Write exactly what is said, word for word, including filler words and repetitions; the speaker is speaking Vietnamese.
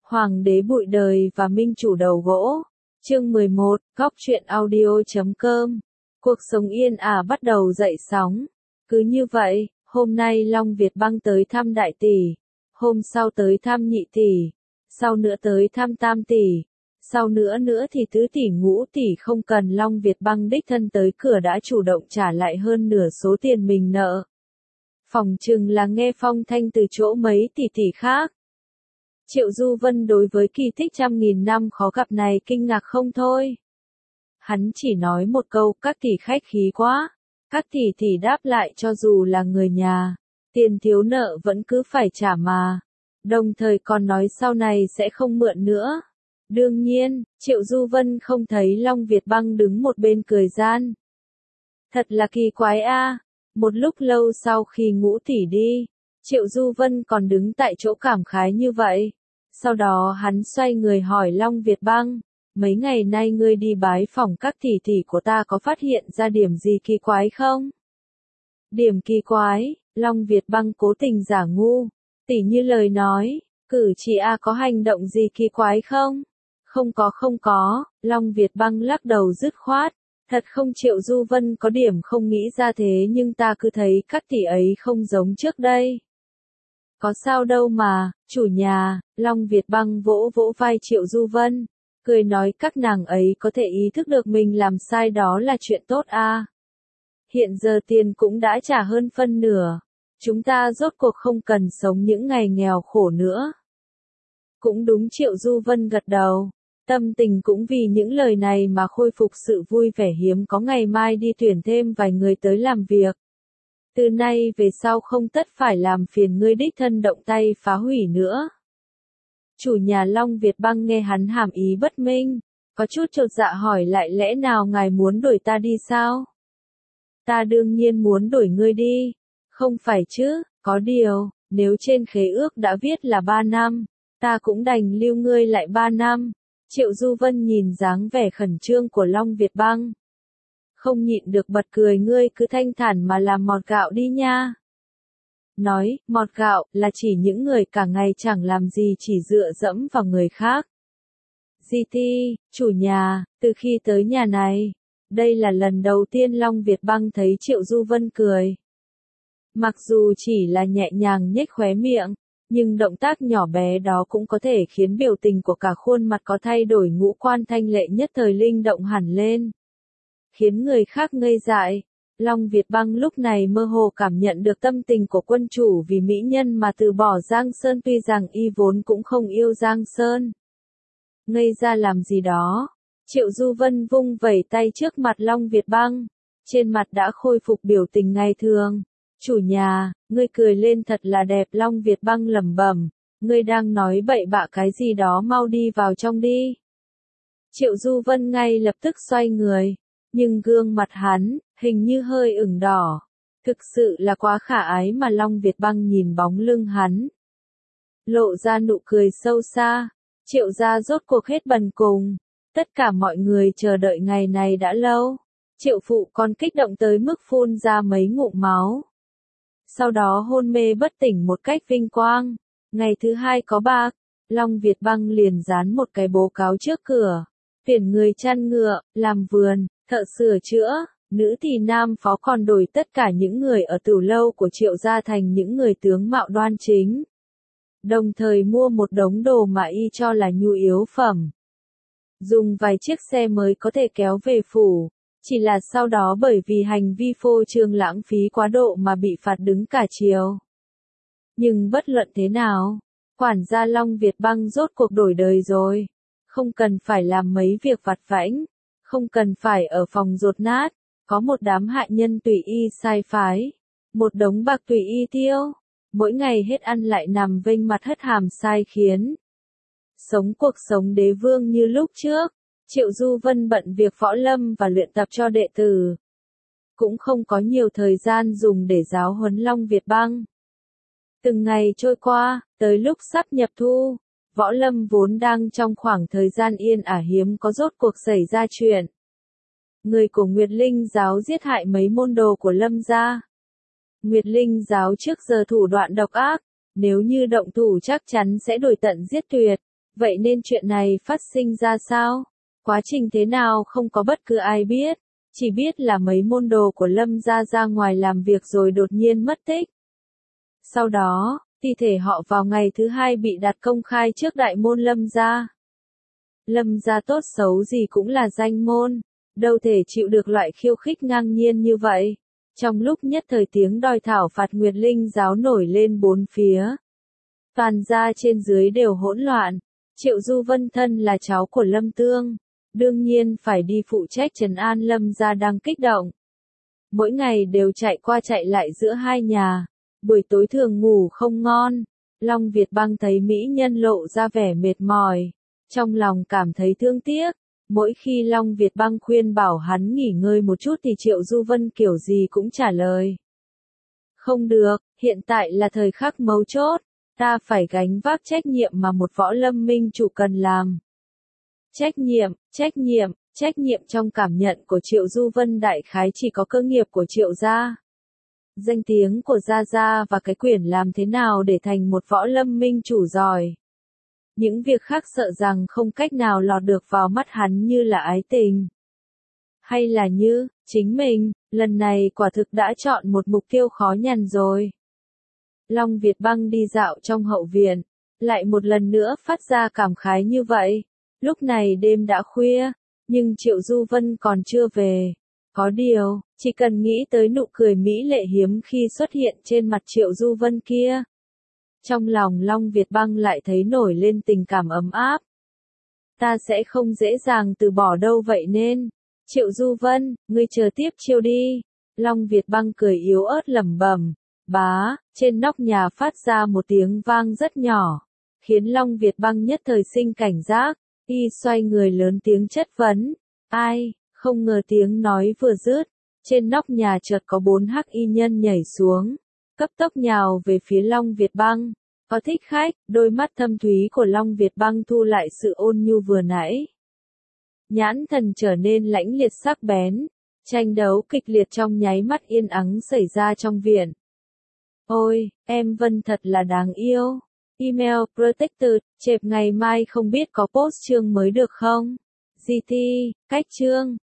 Hoàng đế bụi đời và minh chủ đầu gỗ. Chương mười một, góc truyện audio chấm com. Cuộc sống yên ả bắt đầu dậy sóng. Cứ như vậy, hôm nay Long Việt Băng tới thăm đại tỷ, hôm sau tới thăm nhị tỷ, sau nữa tới thăm tam tỷ, sau nữa nữa thì tứ tỷ ngũ tỷ, không cần Long Việt Băng đích thân tới cửa đã chủ động trả lại hơn nửa số tiền mình nợ. Phỏng chừng là nghe phong thanh từ chỗ mấy tỷ tỷ khác. Triệu Du Vân đối với kỳ tích trăm nghìn năm khó gặp này kinh ngạc không thôi. Hắn chỉ nói một câu, các tỷ khách khí quá. Các tỷ tỷ đáp lại, cho dù là người nhà, tiền thiếu nợ vẫn cứ phải trả mà. Đồng thời còn nói sau này sẽ không mượn nữa. Đương nhiên, Triệu Du Vân không thấy Long Việt Băng đứng một bên cười gian. Thật là kỳ quái a. Một lúc lâu sau khi ngũ tỷ đi, Triệu Du Vân còn đứng tại chỗ cảm khái như vậy. Sau đó hắn xoay người hỏi Long Việt Băng, mấy ngày nay ngươi đi bái phỏng các tỷ tỷ của ta có phát hiện ra điểm gì kỳ quái không? Điểm kỳ quái, Long Việt Băng cố tình giả ngu, tỉ như lời nói, cử chỉ a có hành động gì kỳ quái không? Không có không có, Long Việt Băng lắc đầu dứt khoát. Thật không, Triệu Du Vân có điểm không nghĩ ra thế nhưng ta cứ thấy các tỷ ấy không giống trước đây. Có sao đâu mà, chủ nhà, Long Việt Băng vỗ vỗ vai Triệu Du Vân, cười nói các nàng ấy có thể ý thức được mình làm sai đó là chuyện tốt a. Hiện giờ tiền cũng đã trả hơn phân nửa, chúng ta rốt cuộc không cần sống những ngày nghèo khổ nữa. Cũng đúng, Triệu Du Vân gật đầu. Tâm tình cũng vì những lời này mà khôi phục sự vui vẻ, hiếm có ngày mai đi tuyển thêm vài người tới làm việc. Từ nay về sau không tất phải làm phiền ngươi đích thân động tay phá hủy nữa. Chủ nhà Long Việt Băng nghe hắn hàm ý bất minh, có chút chột dạ hỏi lại, lẽ nào ngài muốn đuổi ta đi sao? Ta đương nhiên muốn đuổi ngươi đi, không phải chứ, có điều, nếu trên khế ước đã viết là ba năm, ta cũng đành lưu ngươi lại ba năm. Triệu Du Vân nhìn dáng vẻ khẩn trương của Long Việt Băng, không nhịn được bật cười, ngươi cứ thanh thản mà làm mọt gạo đi nha. Nói, mọt gạo, là chỉ những người cả ngày chẳng làm gì chỉ dựa dẫm vào người khác. Di Ti, chủ nhà, từ khi tới nhà này, đây là lần đầu tiên Long Việt Băng thấy Triệu Du Vân cười. Mặc dù chỉ là nhẹ nhàng nhếch khóe miệng, nhưng động tác nhỏ bé đó cũng có thể khiến biểu tình của cả khuôn mặt có thay đổi, ngũ quan thanh lệ nhất thời linh động hẳn lên, khiến người khác ngây dại. Long Việt Băng lúc này mơ hồ cảm nhận được tâm tình của quân chủ vì mỹ nhân mà từ bỏ Giang Sơn, tuy rằng y vốn cũng không yêu Giang Sơn. Ngây ra làm gì đó, Triệu Du Vân vung vẩy tay trước mặt Long Việt Băng, trên mặt đã khôi phục biểu tình ngày thường. Chủ nhà, ngươi cười lên thật là đẹp. Long Việt Băng lẩm bẩm, ngươi đang nói bậy bạ cái gì đó, mau đi vào trong đi. Triệu Du Vân ngay lập tức xoay người, nhưng gương mặt hắn, hình như hơi ửng đỏ. Thực sự là quá khả ái mà. Long Việt Băng nhìn bóng lưng hắn, lộ ra nụ cười sâu xa. Triệu gia rốt cuộc hết bần cùng, tất cả mọi người chờ đợi ngày này đã lâu. Triệu phụ còn kích động tới mức phun ra mấy ngụm máu, sau đó hôn mê bất tỉnh một cách vinh quang. Ngày thứ hai có bạc, Long Việt Băng liền dán một cái bố cáo trước cửa, tuyển người chăn ngựa, làm vườn, thợ sửa chữa, nữ thì nam phó, còn đổi tất cả những người ở tửu lâu của Triệu gia thành những người tướng mạo đoan chính. Đồng thời mua một đống đồ mà y cho là nhu yếu phẩm, dùng vài chiếc xe mới có thể kéo về phủ. Chỉ là sau đó bởi vì hành vi phô trương lãng phí quá độ mà bị phạt đứng cả chiều. Nhưng bất luận thế nào, quản gia Long Việt Băng rốt cuộc đổi đời rồi. Không cần phải làm mấy việc vặt vãnh, không cần phải ở phòng dột nát, có một đám hạ nhân tùy y sai phái, một đống bạc tùy y tiêu, mỗi ngày hết ăn lại nằm vênh mặt hất hàm sai khiến. Sống cuộc sống đế vương như lúc trước. Triệu Du Vân bận việc võ lâm và luyện tập cho đệ tử, cũng không có nhiều thời gian dùng để giáo huấn Long Việt Băng. Từng ngày trôi qua, tới lúc sắp nhập thu, võ lâm vốn đang trong khoảng thời gian yên ả hiếm có rốt cuộc xảy ra chuyện. Người của Nguyệt Linh giáo giết hại mấy môn đồ của Lâm gia. Nguyệt Linh giáo trước giờ thủ đoạn độc ác, nếu như động thủ chắc chắn sẽ đuổi tận giết tuyệt. Vậy nên chuyện này phát sinh ra sao? Quá trình thế nào không có bất cứ ai biết, chỉ biết là mấy môn đồ của Lâm gia ra ngoài làm việc rồi đột nhiên mất tích. Sau đó, thi thể họ vào ngày thứ hai bị đặt công khai trước đại môn Lâm gia. Lâm gia tốt xấu gì cũng là danh môn, đâu thể chịu được loại khiêu khích ngang nhiên như vậy. Trong lúc nhất thời tiếng đòi thảo phạt Nguyệt Linh giáo nổi lên bốn phía. Toàn gia trên dưới đều hỗn loạn. Triệu Du Vân thân là cháu của Lâm Tương, đương nhiên phải đi phụ trách trấn an Lâm gia đang kích động. Mỗi ngày đều chạy qua chạy lại giữa hai nhà, buổi tối thường ngủ không ngon. Long Việt Băng thấy mỹ nhân lộ ra vẻ mệt mỏi, trong lòng cảm thấy thương tiếc. Mỗi khi Long Việt Băng khuyên bảo hắn nghỉ ngơi một chút thì Triệu Du Vân kiểu gì cũng trả lời. Không được, hiện tại là thời khắc mấu chốt, ta phải gánh vác trách nhiệm mà một võ lâm minh chủ cần làm. Trách nhiệm, trách nhiệm, trách nhiệm trong cảm nhận của Triệu Du Vân đại khái chỉ có cơ nghiệp của Triệu gia. Danh tiếng của Gia Gia và cái quyền làm thế nào để thành một võ lâm minh chủ giỏi. Những việc khác sợ rằng không cách nào lọt được vào mắt hắn như là ái tình. Hay là như, chính mình, lần này quả thực đã chọn một mục tiêu khó nhằn rồi. Long Việt Băng đi dạo trong hậu viện, lại một lần nữa phát ra cảm khái như vậy. Lúc này đêm đã khuya, nhưng Triệu Du Vân còn chưa về. Có điều, chỉ cần nghĩ tới nụ cười mỹ lệ hiếm khi xuất hiện trên mặt Triệu Du Vân kia. Trong lòng Long Việt Băng lại thấy nổi lên tình cảm ấm áp. Ta sẽ không dễ dàng từ bỏ đâu vậy nên. Triệu Du Vân, ngươi chờ tiếp chiêu đi. Long Việt Băng cười yếu ớt lẩm bẩm. Bá, trên nóc nhà phát ra một tiếng vang rất nhỏ, khiến Long Việt Băng nhất thời sinh cảnh giác. Y xoay người lớn tiếng chất vấn. Ai? Không ngờ tiếng nói vừa dứt, trên nóc nhà chợt có bốn hắc y nhân nhảy xuống, cấp tốc nhào về phía Long Việt Băng. Có thích khách, đôi mắt thâm thúy của Long Việt Băng thu lại sự ôn nhu vừa nãy. Nhãn thần trở nên lãnh liệt sắc bén, tranh đấu kịch liệt trong nháy mắt yên ắng xảy ra trong viện. Ôi, em Vân thật là đáng yêu. Email Protected, chẹp ngày mai không biết có post chương mới được không? giê tê, cách chương.